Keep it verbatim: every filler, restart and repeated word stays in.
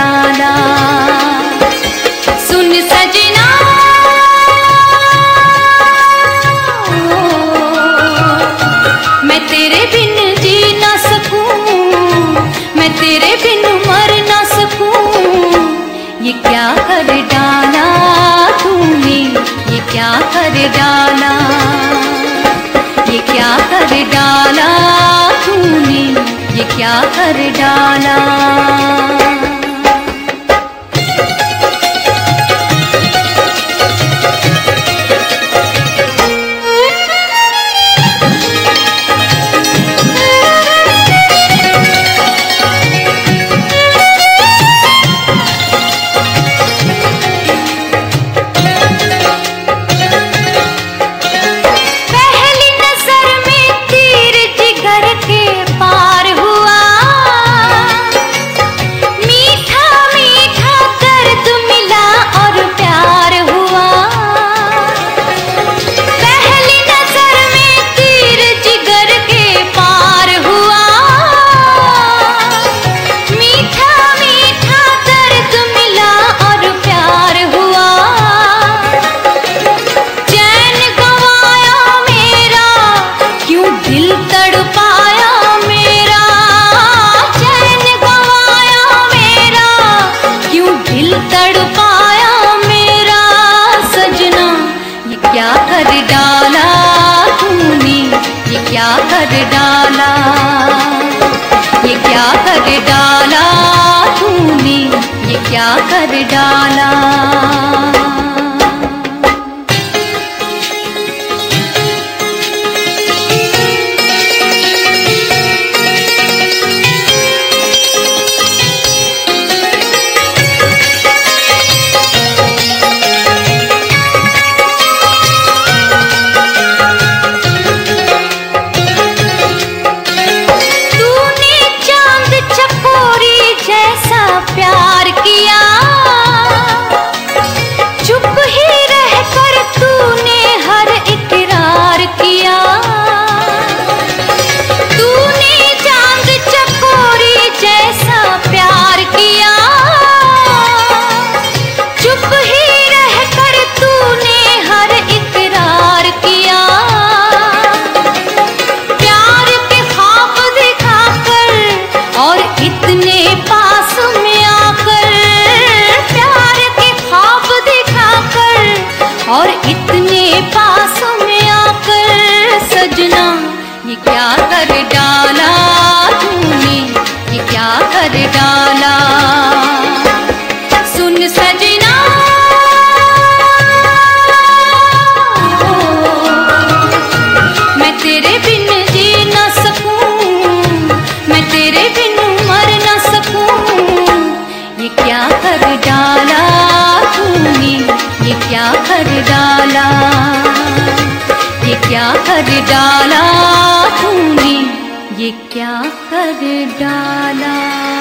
डाला। सुन सजना मैं तेरे बिन जी ना सकूं, मैं तेरे बिन मर ना सकूं। ये क्या कर डाला तूने, ये क्या कर डाला, ये क्या कर डाला तूने, ये क्या कर डाला। क्या कर डाला, ये क्या कर डाला तूने, ये क्या कर डाला। प्यार किया चुप ही रहकर तूने हर इकरार किया। तूने चांद चकोरी जैसा प्यार किया, चुप ही रहकर तूने हर इकरार किया। प्यार के ख्वाब दिखाकर और इतने पास और इतने पास में आकर सजना, ये क्या कर डाला तूने, ये क्या कर डाला। सुन सजना मैं तेरे बिन जी ना सकूं, मैं तेरे बिन मर ना सकूं। ये क्या कर डाला तूने, ये क्या कर डाला, ये क्या कर डाला तूने, ये क्या कर डाला।